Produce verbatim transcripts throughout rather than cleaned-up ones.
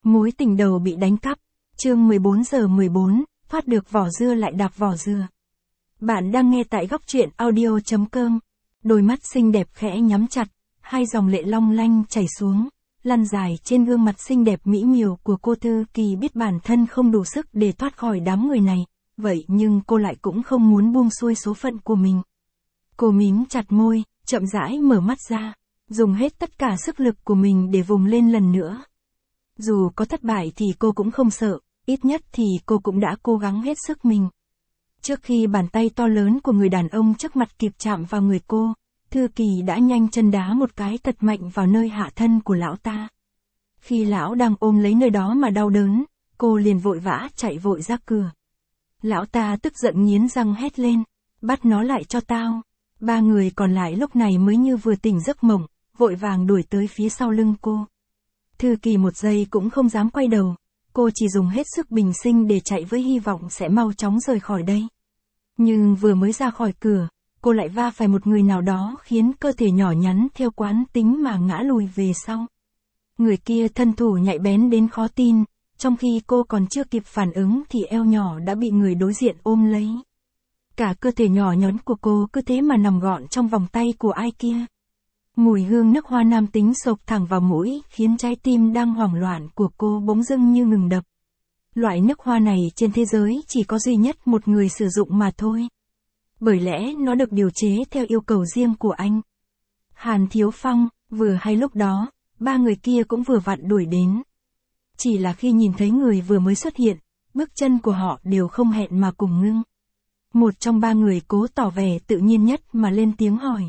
Mối tình đầu bị đánh cắp. Chương mười bốn giờ mười bốn, thoát được vỏ dưa lại đạp vỏ dưa. Bạn đang nghe tại góc truyện audio chấm com. Đôi mắt xinh đẹp khẽ nhắm chặt, hai dòng lệ long lanh chảy xuống, lăn dài trên gương mặt xinh đẹp mỹ miều của cô Thư Kỳ biết bản thân không đủ sức để thoát khỏi đám người này, vậy nhưng cô lại cũng không muốn buông xuôi số phận của mình. Cô mím chặt môi, chậm rãi mở mắt ra, dùng hết tất cả sức lực của mình để vùng lên lần nữa. Dù có thất bại thì cô cũng không sợ, ít nhất thì cô cũng đã cố gắng hết sức mình. Trước khi bàn tay to lớn của người đàn ông trước mặt kịp chạm vào người cô, Thư Kỳ đã nhanh chân đá một cái thật mạnh vào nơi hạ thân của lão ta. Khi lão đang ôm lấy nơi đó mà đau đớn, cô liền vội vã chạy vội ra cửa. Lão ta tức giận nghiến răng hét lên, bắt nó lại cho tao. Ba người còn lại lúc này mới như vừa tỉnh giấc mộng, vội vàng đuổi tới phía sau lưng cô. Thư Kỳ một giây cũng không dám quay đầu, cô chỉ dùng hết sức bình sinh để chạy với hy vọng sẽ mau chóng rời khỏi đây. Nhưng vừa mới ra khỏi cửa, cô lại va phải một người nào đó khiến cơ thể nhỏ nhắn theo quán tính mà ngã lùi về sau. Người kia thân thủ nhạy bén đến khó tin, trong khi cô còn chưa kịp phản ứng thì eo nhỏ đã bị người đối diện ôm lấy. Cả cơ thể nhỏ nhắn của cô cứ thế mà nằm gọn trong vòng tay của ai kia. Mùi hương nước hoa nam tính xộc thẳng vào mũi khiến trái tim đang hoảng loạn của cô bỗng dưng như ngừng đập. Loại nước hoa này trên thế giới chỉ có duy nhất một người sử dụng mà thôi. Bởi lẽ nó được điều chế theo yêu cầu riêng của anh. Hàn Thiếu Phong, vừa hay lúc đó, ba người kia cũng vừa vặn đuổi đến. Chỉ là khi nhìn thấy người vừa mới xuất hiện, bước chân của họ đều không hẹn mà cùng ngưng. Một trong ba người cố tỏ vẻ tự nhiên nhất mà lên tiếng hỏi.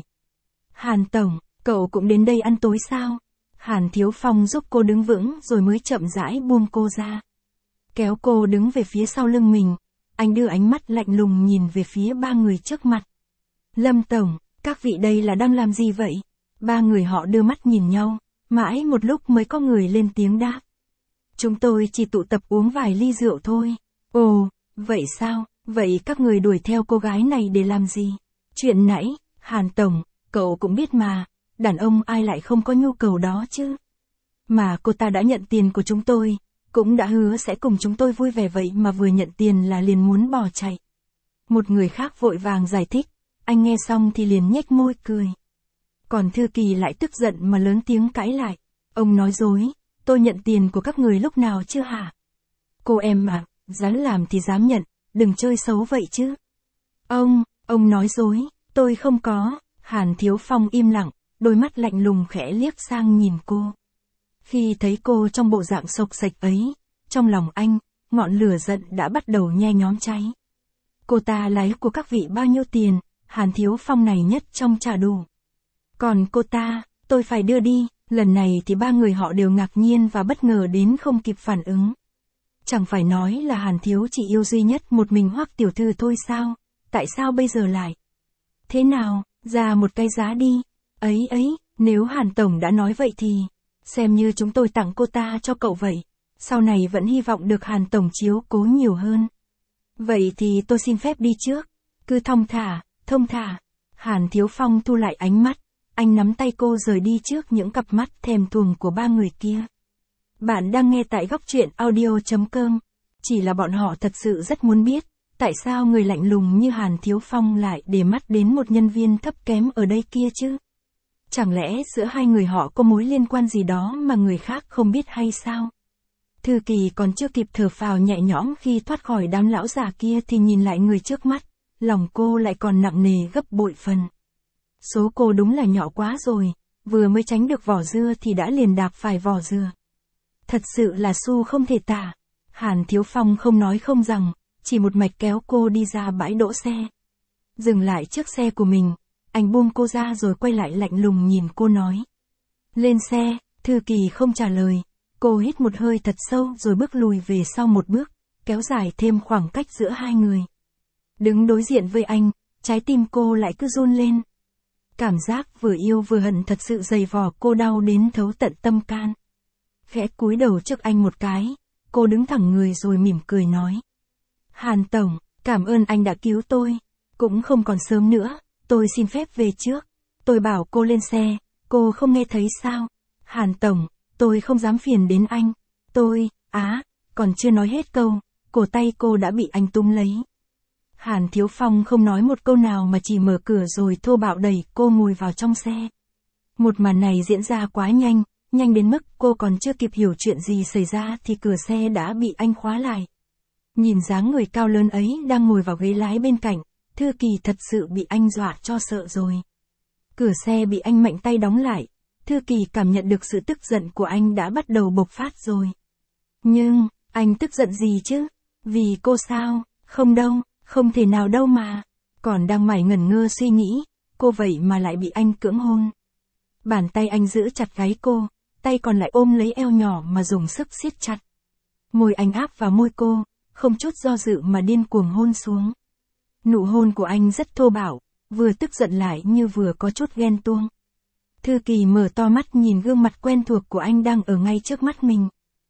Hàn Tổng, cậu cũng đến đây ăn tối sao? Hàn Thiếu Phong giúp cô đứng vững rồi mới chậm rãi buông cô ra. Kéo cô đứng về phía sau lưng mình, anh đưa ánh mắt lạnh lùng nhìn về phía ba người trước mặt. Lâm Tổng, các vị đây là đang làm gì vậy? Ba người họ đưa mắt nhìn nhau, mãi một lúc mới có người lên tiếng đáp. Chúng tôi chỉ tụ tập uống vài ly rượu thôi. Ồ, vậy sao? Vậy các người đuổi theo cô gái này để làm gì? Chuyện nãy, Hàn Tổng, cậu cũng biết mà, đàn ông ai lại không có nhu cầu đó chứ? Mà cô ta đã nhận tiền của chúng tôi, cũng đã hứa sẽ cùng chúng tôi vui vẻ vậy mà vừa nhận tiền là liền muốn bỏ chạy. Một người khác vội vàng giải thích, anh nghe xong thì liền nhếch môi cười. Còn Thư Kỳ lại tức giận mà lớn tiếng cãi lại. Ông nói dối, tôi nhận tiền của các người lúc nào chưa hả? Cô em mà, dám làm thì dám nhận, đừng chơi xấu vậy chứ. Ông, ông nói dối, tôi không có. Hàn Thiếu Phong im lặng, đôi mắt lạnh lùng khẽ liếc sang nhìn cô. Khi thấy cô trong bộ dạng xộc xệch ấy, trong lòng anh, ngọn lửa giận đã bắt đầu nhe nhóm cháy. Cô ta lấy của các vị bao nhiêu tiền, Hàn Thiếu Phong này nhất trong trả đủ. Còn cô ta, tôi phải đưa đi. Lần này thì ba người họ đều ngạc nhiên và bất ngờ đến không kịp phản ứng. Chẳng phải nói là Hàn Thiếu chỉ yêu duy nhất một mình Hoắc tiểu thư thôi sao? Tại sao bây giờ lại? Thế nào, ra một cái giá đi. Ấy ấy, nếu Hàn Tổng đã nói vậy thì, xem như chúng tôi tặng cô ta cho cậu vậy. Sau này vẫn hy vọng được Hàn Tổng chiếu cố nhiều hơn. Vậy thì tôi xin phép đi trước. Cứ thong thả, thông thả. Hàn Thiếu Phong thu lại ánh mắt. Anh nắm tay cô rời đi trước những cặp mắt thèm thuồng của ba người kia. Bạn đang nghe tại góc truyện audio chấm com. Chỉ là bọn họ thật sự rất muốn biết, tại sao người lạnh lùng như Hàn Thiếu Phong lại để mắt đến một nhân viên thấp kém ở đây kia chứ? Chẳng lẽ giữa hai người họ có mối liên quan gì đó mà người khác không biết hay sao? Thư Kỳ còn chưa kịp thở phào nhẹ nhõm khi thoát khỏi đám lão già kia thì nhìn lại người trước mắt, lòng cô lại còn nặng nề gấp bội phần. Số cô đúng là nhỏ quá rồi, vừa mới tránh được vỏ dưa thì đã liền đạp phải vỏ dừa. Thật sự là xu không thể tả. Hàn Thiếu Phong không nói không rằng, chỉ một mạch kéo cô đi ra bãi đỗ xe. Dừng lại trước xe của mình, anh buông cô ra rồi quay lại lạnh lùng nhìn cô nói. Lên xe. Thư Kỳ không trả lời, cô hít một hơi thật sâu rồi bước lùi về sau một bước, kéo dài thêm khoảng cách giữa hai người. Đứng đối diện với anh, trái tim cô lại cứ run lên. Cảm giác vừa yêu vừa hận thật sự dày vò cô đau đến thấu tận tâm can. Khẽ cúi đầu trước anh một cái, cô đứng thẳng người rồi mỉm cười nói. Hàn Tổng, cảm ơn anh đã cứu tôi. Cũng không còn sớm nữa, tôi xin phép về trước. Tôi bảo cô lên xe, cô không nghe thấy sao? Hàn Tổng, tôi không dám phiền đến anh. Tôi, á, còn chưa nói hết câu, cổ tay cô đã bị anh túm lấy. Hàn Thiếu Phong không nói một câu nào mà chỉ mở cửa rồi thô bạo đẩy cô ngồi vào trong xe. Một màn này diễn ra quá nhanh, nhanh đến mức cô còn chưa kịp hiểu chuyện gì xảy ra thì cửa xe đã bị anh khóa lại. Nhìn dáng người cao lớn ấy đang ngồi vào ghế lái bên cạnh, Thư Kỳ thật sự bị anh dọa cho sợ rồi. Cửa xe bị anh mạnh tay đóng lại, Thư Kỳ cảm nhận được sự tức giận của anh đã bắt đầu bộc phát rồi. Nhưng, anh tức giận gì chứ? Vì cô sao? Không đâu, không thể nào đâu mà. Còn đang mải ngẩn ngơ suy nghĩ, cô vậy mà lại bị anh cưỡng hôn. Bàn tay anh giữ chặt gáy cô, tay còn lại ôm lấy eo nhỏ mà dùng sức siết chặt. Môi anh áp vào môi cô, không chút do dự mà điên cuồng hôn xuống. Nụ hôn của anh rất thô bạo, vừa tức giận lại như vừa có chút ghen tuông. Thư Kỳ mở to mắt nhìn gương mặt quen thuộc của anh đang ở ngay trước mắt mình.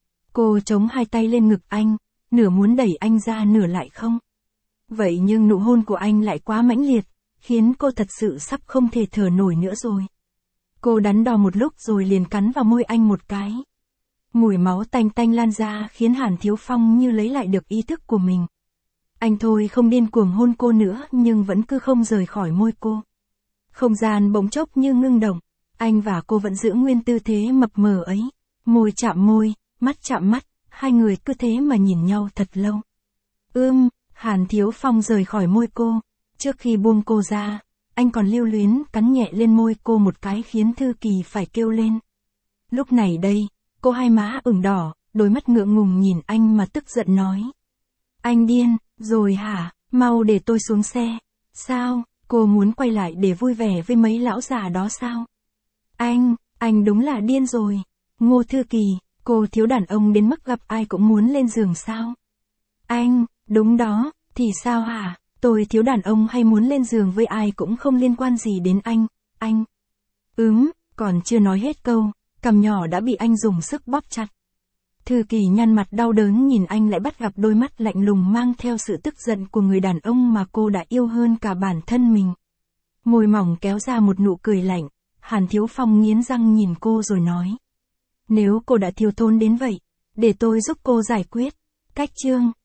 Cô chống hai tay lên ngực anh, nửa muốn đẩy anh ra nửa lại không. Vậy nhưng nụ hôn của anh lại quá mãnh liệt, khiến cô thật sự sắp không thể thở nổi nữa rồi. Cô đắn đo một lúc rồi liền cắn vào môi anh một cái. Mùi máu tanh tanh lan ra khiến Hàn Thiếu Phong như lấy lại được ý thức của mình. Anh thôi không điên cuồng hôn cô nữa nhưng vẫn cứ không rời khỏi môi cô. Không gian bỗng chốc như ngưng động, anh và cô vẫn giữ nguyên tư thế mập mờ ấy. Môi chạm môi, mắt chạm mắt, hai người cứ thế mà nhìn nhau thật lâu. Ưm, Hàn Thiếu Phong rời khỏi môi cô. Trước khi buông cô ra, anh còn lưu luyến cắn nhẹ lên môi cô một cái khiến Thư Kỳ phải kêu lên. Lúc này đây, cô hai má ửng đỏ, đôi mắt ngượng ngùng nhìn anh mà tức giận nói. Anh điên, rồi hả, mau để tôi xuống xe. Sao, cô muốn quay lại để vui vẻ với mấy lão già đó sao? Anh, anh đúng là điên rồi. Ngô Thư Kỳ, cô thiếu đàn ông đến mức gặp ai cũng muốn lên giường sao? Anh, đúng đó, thì sao hả? Tôi thiếu đàn ông hay muốn lên giường với ai cũng không liên quan gì đến anh, anh. Ừm, còn chưa nói hết câu, cằm nhỏ đã bị anh dùng sức bóp chặt. Thư Kỳ nhăn mặt đau đớn nhìn anh lại bắt gặp đôi mắt lạnh lùng mang theo sự tức giận của người đàn ông mà cô đã yêu hơn cả bản thân mình. Môi mỏng kéo ra một nụ cười lạnh, Hàn Thiếu Phong nghiến răng nhìn cô rồi nói. Nếu cô đã thiếu thốn đến vậy, để tôi giúp cô giải quyết. Cách chương